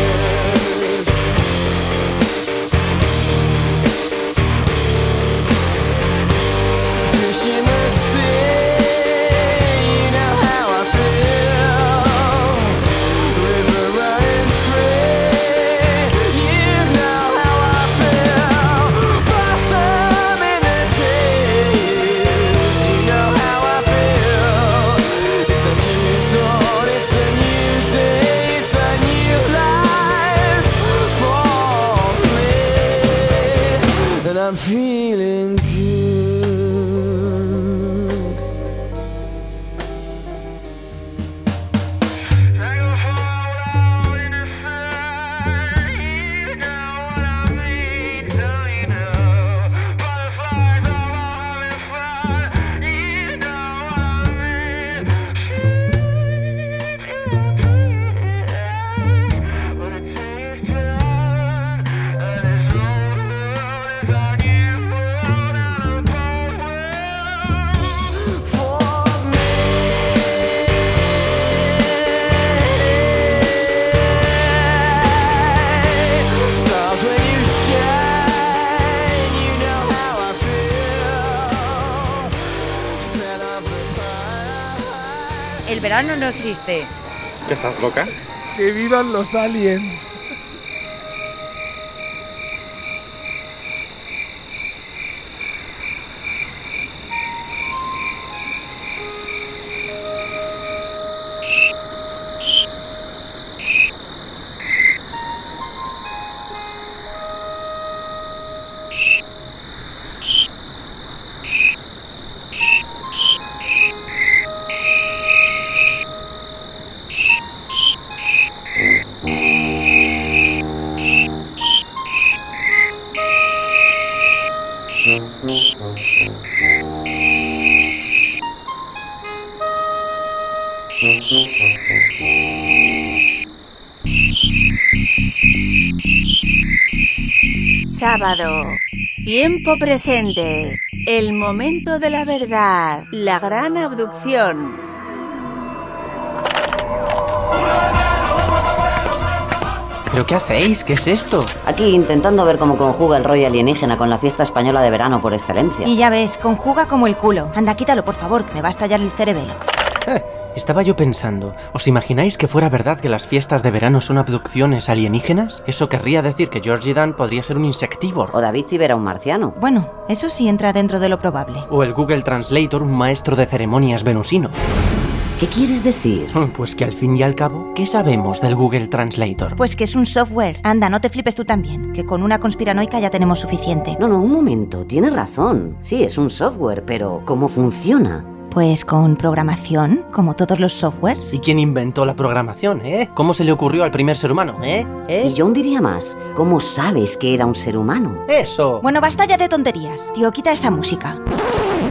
I'm feeling good.
El verano no existe.
¿Que estás loca?
¡Que vivan los aliens!
Sábado. Tiempo presente. El momento de la verdad. La gran abducción.
¿Pero qué hacéis? ¿Qué es esto?
Aquí intentando ver cómo conjuga el rollo alienígena con la fiesta española de verano por excelencia.
Y ya ves, conjuga como el culo. Anda, quítalo, por favor, que me va a estallar el cerebelo.
Eh, estaba yo pensando, ¿os imagináis que fuera verdad que las fiestas de verano son abducciones alienígenas? Eso querría decir que Georgie Dan podría ser un insectívoro.
O David Civera un marciano.
Bueno, eso sí entra dentro de lo probable.
O el Google Translator un maestro de ceremonias venusino.
¿Qué quieres decir?
Pues que al fin y al cabo, ¿qué sabemos del Google Translator?
Pues que es un software. Anda, no te flipes tú también, que con una conspiranoica ya tenemos suficiente.
No, no, un momento, tienes razón. Sí, es un software, pero ¿cómo funciona?
Pues con programación, como todos los softwares.
¿Y quién inventó la programación, eh? ¿Cómo se le ocurrió al primer ser humano, eh? ¿Eh?
Y yo aún diría más, ¿cómo sabes que era un ser humano?
¡Eso!
Bueno, basta ya de tonterías. Tío, quita esa música.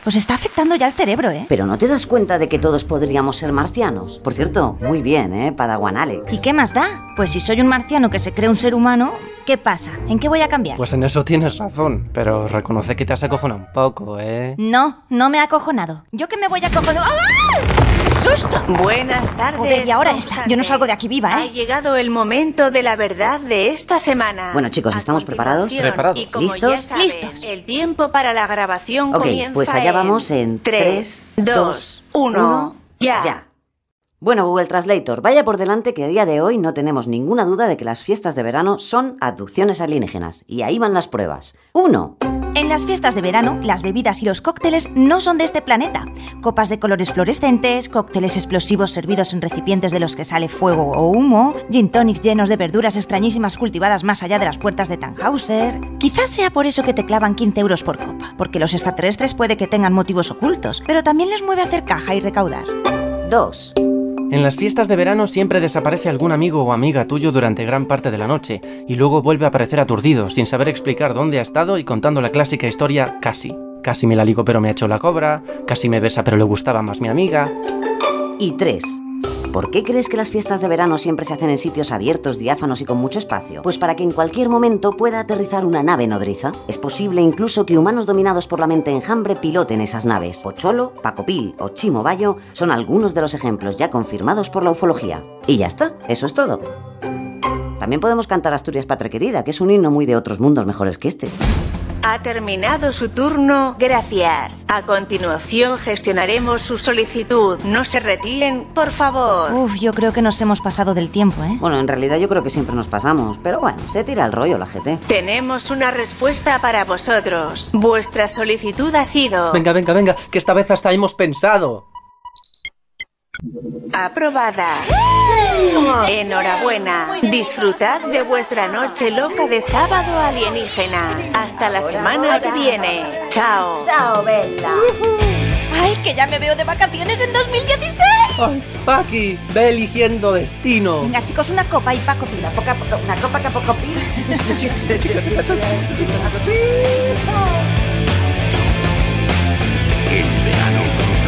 Os está afectando ya el cerebro, ¿eh?
Pero ¿no te das cuenta de que todos podríamos ser marcianos? Por cierto, muy bien, ¿eh? Padawan Alex.
¿Y qué más da? Pues si soy un marciano que se cree un ser humano, ¿qué pasa? ¿En qué voy a cambiar?
Pues en eso tienes razón, pero reconoce que te has acojonado un poco, ¿eh?
No, no me ha acojonado. ¿Yo que me voy a acojonar? ¡Ah! ¡Qué susto!
Buenas tardes.
Joder, y ahora esta. Yo no salgo de aquí viva, ¿eh?
Ha llegado el momento de la verdad de esta semana.
Bueno, chicos, ¿estamos preparados?
Preparados.
¿Listos?
Sabes,
Listos.
El tiempo para la grabación
Ok,
comienza
pues allá
en
vamos en tres, dos,
uno, ya.
ya. Bueno, Google Translator, vaya por delante que a día de hoy no tenemos ninguna duda de que las fiestas de verano son abducciones alienígenas. Y ahí van las pruebas. Uno.
En las fiestas de verano, las bebidas y los cócteles no son de este planeta. Copas de colores fluorescentes, cócteles explosivos servidos en recipientes de los que sale fuego o humo, gin tonics llenos de verduras extrañísimas cultivadas más allá de las puertas de Tannhauser. Quizás sea por eso que te clavan quince euros por copa, porque los extraterrestres puede que tengan motivos ocultos, pero también les mueve hacer caja y recaudar.
Dos.
En las fiestas de verano siempre desaparece algún amigo o amiga tuyo durante gran parte de la noche y luego vuelve a aparecer aturdido, sin saber explicar dónde ha estado y contando la clásica historia casi. Casi me la ligo pero me ha hecho la cobra, casi me besa pero le gustaba más mi amiga.
Y tres. ¿Por qué crees que las fiestas de verano siempre se hacen en sitios abiertos, diáfanos y con mucho espacio? Pues para que en cualquier momento pueda aterrizar una nave nodriza. Es posible incluso que humanos dominados por la mente enjambre piloten esas naves. Pocholo, Pacopil o Chimo Bayo son algunos de los ejemplos ya confirmados por la ufología. Y ya está, eso es todo. También podemos cantar Asturias Patria Querida, que es un himno muy de otros mundos mejores que este.
Ha terminado su turno, gracias. A continuación gestionaremos su solicitud. No se retiren, por favor.
Uf, yo creo que nos hemos pasado del tiempo, ¿eh?
Bueno, en realidad yo creo que siempre nos pasamos, pero bueno, se tira el rollo la G T.
Tenemos una respuesta para vosotros. Vuestra solicitud ha sido...
Venga, venga, venga, que esta vez hasta hemos pensado.
Aprobada. Enhorabuena. Disfrutad de vuestra noche loca de sábado alienígena. Hasta la semana que viene. Chao.
Chao, Bella.
¡Ay, que ya me veo de vacaciones en dos mil dieciséis!
¡Ay, Paqui! Ve eligiendo destino.
Venga, chicos, una copa y Paco Pila.
Poca, poca, una copa que poco pila.
El verano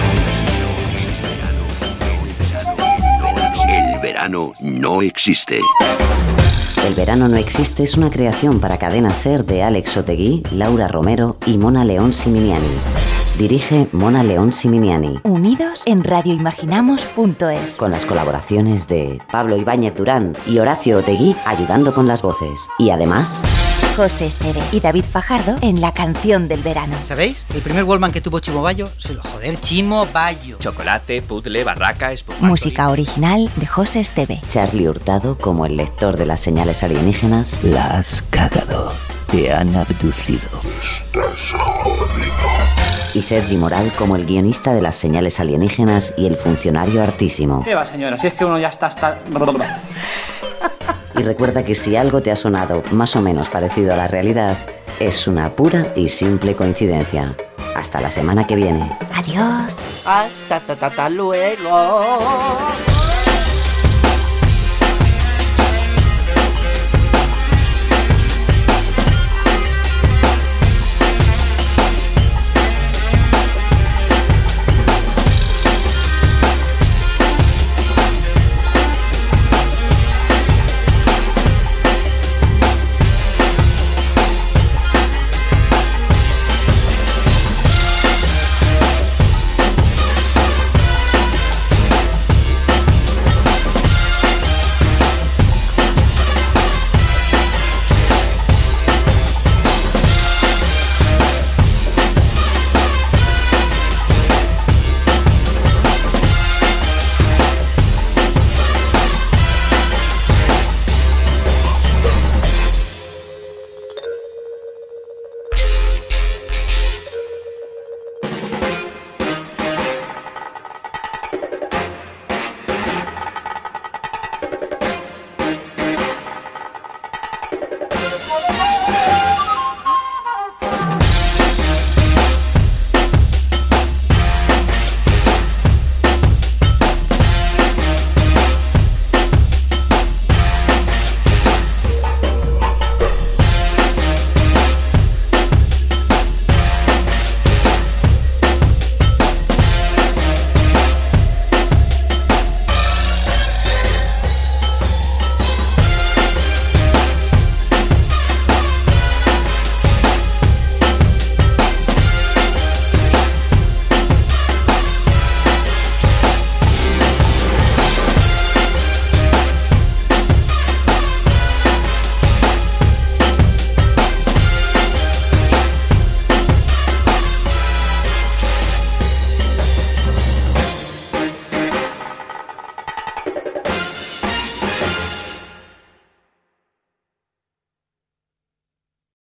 El verano no existe.
El verano no existe es una creación para Cadena Ser de Alex Otegui, Laura Romero y Mona León Siminiani. Dirige Mona León Siminiani.
Unidos en radio imaginamos punto es.
Con las colaboraciones de Pablo Ibáñez Durán y Horacio Otegui ayudando con las voces. Y además...
José Esteve y David Fajardo en La Canción del Verano.
¿Sabéis? El primer Wallman que tuvo Chimo Bayo, se lo joder, Chimo Bayo.
Chocolate, puzzle, barraca, espumato.
Música original de José Esteve.
Charlie Hurtado como el lector de las señales alienígenas.
La has cagado. Te han abducido.
Estás jodido.
Y Sergi Moral como el guionista de las señales alienígenas y el funcionario artísimo.
¿Qué va, señora? Si es que uno ya está hasta...
Y recuerda que si algo te ha sonado más o menos parecido a la realidad, es una pura y simple coincidencia. Hasta la semana que viene.
Adiós.
Hasta ta, ta, ta, luego.